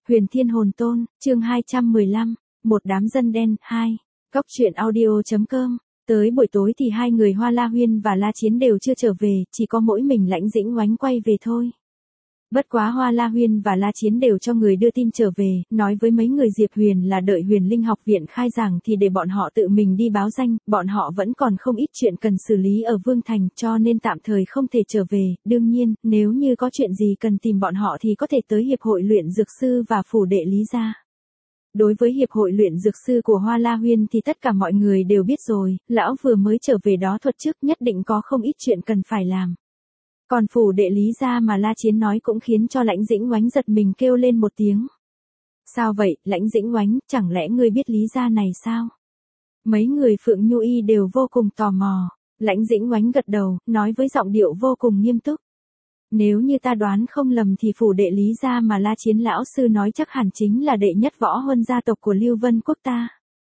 Huyền Thiên Hồn Tôn, chương 215, một đám dân đen, 2. Cóc truyện audio.com. Tới buổi tối thì hai người Hoa La Huyên và La Chiến đều chưa trở về, chỉ có mỗi mình Lãnh Dĩnh Oánh quay về thôi. Bất quá Hoa La Huyên và La Chiến đều cho người đưa tin trở về, nói với mấy người Diệp Huyền là đợi Huyền Linh học viện khai giảng thì để bọn họ tự mình đi báo danh, bọn họ vẫn còn không ít chuyện cần xử lý ở Vương Thành cho nên tạm thời không thể trở về, đương nhiên, nếu như có chuyện gì cần tìm bọn họ thì có thể tới Hiệp hội luyện dược sư và phủ đệ Lý gia. Đối với Hiệp hội luyện dược sư của Hoa La Huyên thì tất cả mọi người đều biết rồi, lão vừa mới trở về đó thuật trước nhất định có không ít chuyện cần phải làm. Còn phủ đệ Lý gia mà La Chiến nói cũng khiến cho Lãnh Dĩnh Oánh giật mình kêu lên một tiếng. Sao vậy, Lãnh Dĩnh Oánh, chẳng lẽ ngươi biết Lý gia này sao? Mấy người Phượng Nhu Y đều vô cùng tò mò. Lãnh Dĩnh Oánh gật đầu, nói với giọng điệu vô cùng nghiêm túc. Nếu như ta đoán không lầm thì phủ đệ Lý gia mà La Chiến lão sư nói chắc hẳn chính là đệ nhất võ huân gia tộc của Lưu Vân quốc ta.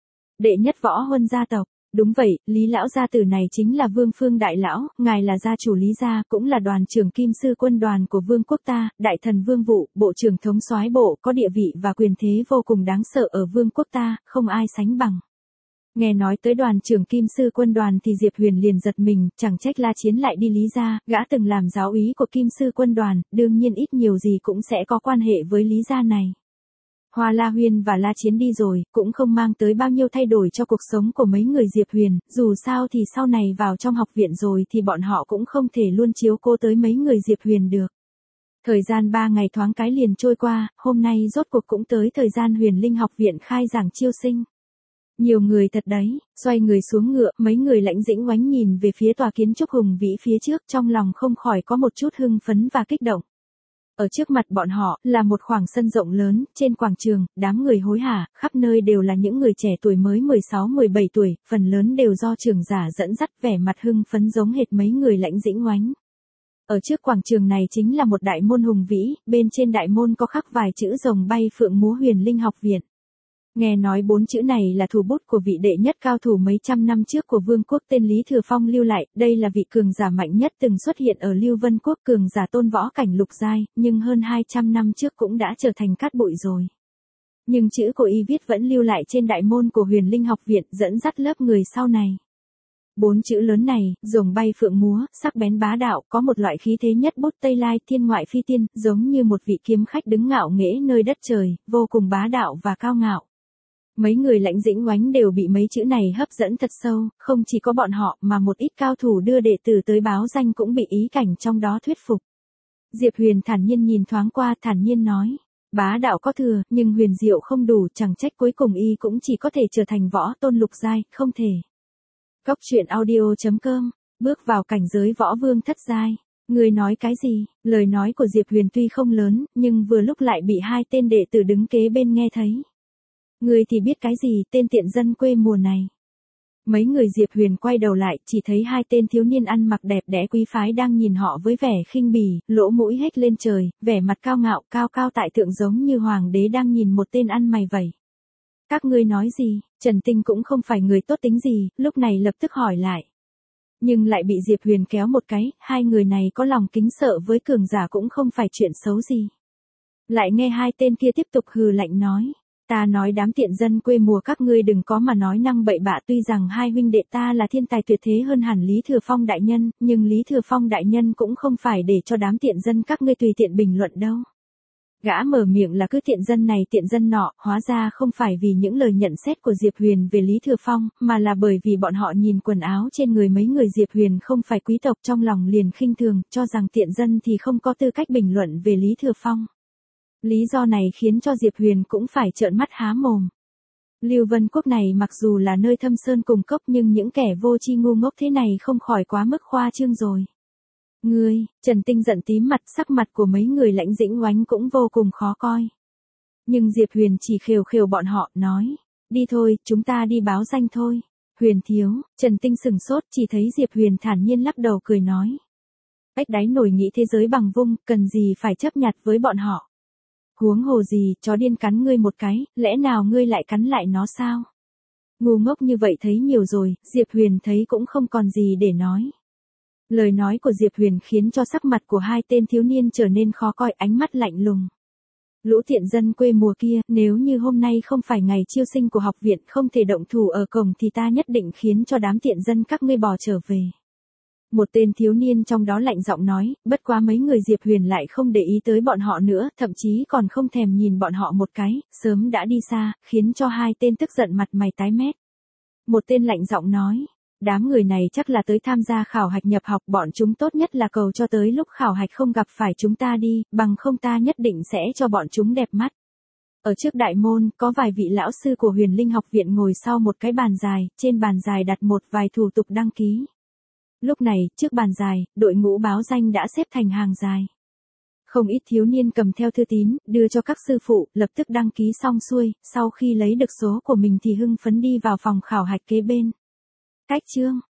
Đệ nhất võ huân gia tộc. Đúng vậy, Lý lão gia tử này chính là Vương Phương đại lão, ngài là gia chủ Lý gia, cũng là đoàn trưởng Kim sư quân đoàn của Vương quốc ta, đại thần Vương Vụ, bộ trưởng thống soái bộ, có địa vị và quyền thế vô cùng đáng sợ ở Vương quốc ta, không ai sánh bằng. Nghe nói tới đoàn trưởng Kim sư quân đoàn thì Diệp Huyền liền giật mình, chẳng trách La Chiến lại đi Lý gia, gã từng làm giáo úy của Kim sư quân đoàn, đương nhiên ít nhiều gì cũng sẽ có quan hệ với Lý gia này. Hoa La Huyên và La Chiến đi rồi, cũng không mang tới bao nhiêu thay đổi cho cuộc sống của mấy người Diệp Huyền, dù sao thì sau này vào trong học viện rồi thì bọn họ cũng không thể luôn chiếu cố tới mấy người Diệp Huyền được. Thời gian 3 ngày thoáng cái liền trôi qua, hôm nay rốt cuộc cũng tới thời gian Huyền Linh học viện khai giảng chiêu sinh. Nhiều người thật đấy, xoay người xuống ngựa, mấy người Lãnh Dĩnh Oánh nhìn về phía tòa kiến trúc hùng vĩ phía trước, trong lòng không khỏi có một chút hưng phấn và kích động. Ở trước mặt bọn họ, là một khoảng sân rộng lớn, trên quảng trường, đám người hối hả, khắp nơi đều là những người trẻ tuổi mới 16-17 tuổi, phần lớn đều do trưởng giả dẫn dắt vẻ mặt hưng phấn giống hệt mấy người Lãnh Dĩnh Oánh. Ở trước quảng trường này chính là một đại môn hùng vĩ, bên trên đại môn có khắc vài chữ rồng bay phượng múa Huyền Linh học viện. Nghe nói 4 chữ này là thủ bút của vị đệ nhất cao thủ mấy trăm năm trước của Vương quốc tên Lý Thừa Phong lưu lại, đây là vị cường giả mạnh nhất từng xuất hiện ở Lưu Vân quốc, cường giả tôn võ cảnh lục giai, nhưng hơn 200 năm trước cũng đã trở thành cát bụi rồi. Nhưng chữ của y viết vẫn lưu lại trên đại môn của Huyền Linh học viện, dẫn dắt lớp người sau này. 4 chữ lớn này, rồng bay phượng múa, sắc bén bá đạo, có một loại khí thế nhất bút Tây Lai thiên ngoại phi tiên, giống như một vị kiếm khách đứng ngạo nghễ nơi đất trời, vô cùng bá đạo và cao ngạo. Mấy người Lãnh Dĩnh Oánh đều bị mấy chữ này hấp dẫn thật sâu, không chỉ có bọn họ mà một ít cao thủ đưa đệ tử tới báo danh cũng bị ý cảnh trong đó thuyết phục. Diệp Huyền thản nhiên nhìn thoáng qua, thản nhiên nói, bá đạo có thừa, nhưng huyền diệu không đủ, chẳng trách cuối cùng y cũng chỉ có thể trở thành võ tôn lục giai, không thể. Cóc truyện audio.com, bước vào cảnh giới võ vương thất giai. Người nói cái gì? Lời nói của Diệp Huyền tuy không lớn, nhưng vừa lúc lại bị hai tên đệ tử đứng kế bên nghe thấy. Người thì biết cái gì, tên tiện dân quê mùa này. Mấy người Diệp Huyền quay đầu lại, chỉ thấy hai tên thiếu niên ăn mặc đẹp đẽ quý phái đang nhìn họ với vẻ khinh bỉ, lỗ mũi hếch lên trời, vẻ mặt cao ngạo, cao cao tại thượng giống như hoàng đế đang nhìn một tên ăn mày vậy. Các ngươi nói gì? Trần Tinh cũng không phải người tốt tính gì, lúc này lập tức hỏi lại. Nhưng lại bị Diệp Huyền kéo một cái, hai người này có lòng kính sợ với cường giả cũng không phải chuyện xấu gì. Lại nghe hai tên kia tiếp tục hừ lạnh nói. Ta nói đám tiện dân quê mùa các ngươi đừng có mà nói năng bậy bạ, tuy rằng hai huynh đệ ta là thiên tài tuyệt thế hơn hẳn Lý Thừa Phong đại nhân, nhưng Lý Thừa Phong đại nhân cũng không phải để cho đám tiện dân các ngươi tùy tiện bình luận đâu. Gã mở miệng là cứ tiện dân này tiện dân nọ, hóa ra không phải vì những lời nhận xét của Diệp Huyền về Lý Thừa Phong, mà là bởi vì bọn họ nhìn quần áo trên người mấy người Diệp Huyền không phải quý tộc, trong lòng liền khinh thường, cho rằng tiện dân thì không có tư cách bình luận về Lý Thừa Phong. Lý do này khiến cho Diệp Huyền cũng phải trợn mắt há mồm. Lưu Vân quốc này mặc dù là nơi thâm sơn cùng cốc nhưng những kẻ vô tri ngu ngốc thế này không khỏi quá mức khoa trương rồi. Ngươi, Trần Tinh giận tím mặt, sắc mặt của mấy người Lãnh Dĩnh Oánh cũng vô cùng khó coi. Nhưng Diệp Huyền chỉ khều khều bọn họ, nói, đi thôi, chúng ta đi báo danh thôi. Huyền thiếu, Trần Tinh sừng sốt, chỉ thấy Diệp Huyền thản nhiên lắc đầu cười nói. Ếch đáy nổi nghĩ thế giới bằng vung, cần gì phải chấp nhặt với bọn họ. Huống hồ gì, chó điên cắn ngươi một cái, lẽ nào ngươi lại cắn lại nó sao? Ngu ngốc như vậy thấy nhiều rồi, Diệp Huyền thấy cũng không còn gì để nói. Lời nói của Diệp Huyền khiến cho sắc mặt của hai tên thiếu niên trở nên khó coi, ánh mắt lạnh lùng. Lũ tiện dân quê mùa kia, nếu như hôm nay không phải ngày chiêu sinh của học viện không thể động thủ ở cổng thì ta nhất định khiến cho đám tiện dân các ngươi bỏ trở về. Một tên thiếu niên trong đó lạnh giọng nói, bất quá mấy người Diệp Huyền lại không để ý tới bọn họ nữa, thậm chí còn không thèm nhìn bọn họ một cái, sớm đã đi xa, khiến cho hai tên tức giận mặt mày tái mét. Một tên lạnh giọng nói, đám người này chắc là tới tham gia khảo hạch nhập học, bọn chúng tốt nhất là cầu cho tới lúc khảo hạch không gặp phải chúng ta đi, bằng không ta nhất định sẽ cho bọn chúng đẹp mắt. Ở trước đại môn, có vài vị lão sư của Huyền Linh học viện ngồi sau một cái bàn dài, trên bàn dài đặt một vài thủ tục đăng ký. Lúc này, trước bàn dài, đội ngũ báo danh đã xếp thành hàng dài. Không ít thiếu niên cầm theo thư tín, đưa cho các sư phụ, lập tức đăng ký xong xuôi, sau khi lấy được số của mình thì hưng phấn đi vào phòng khảo hạch kế bên. Cách chương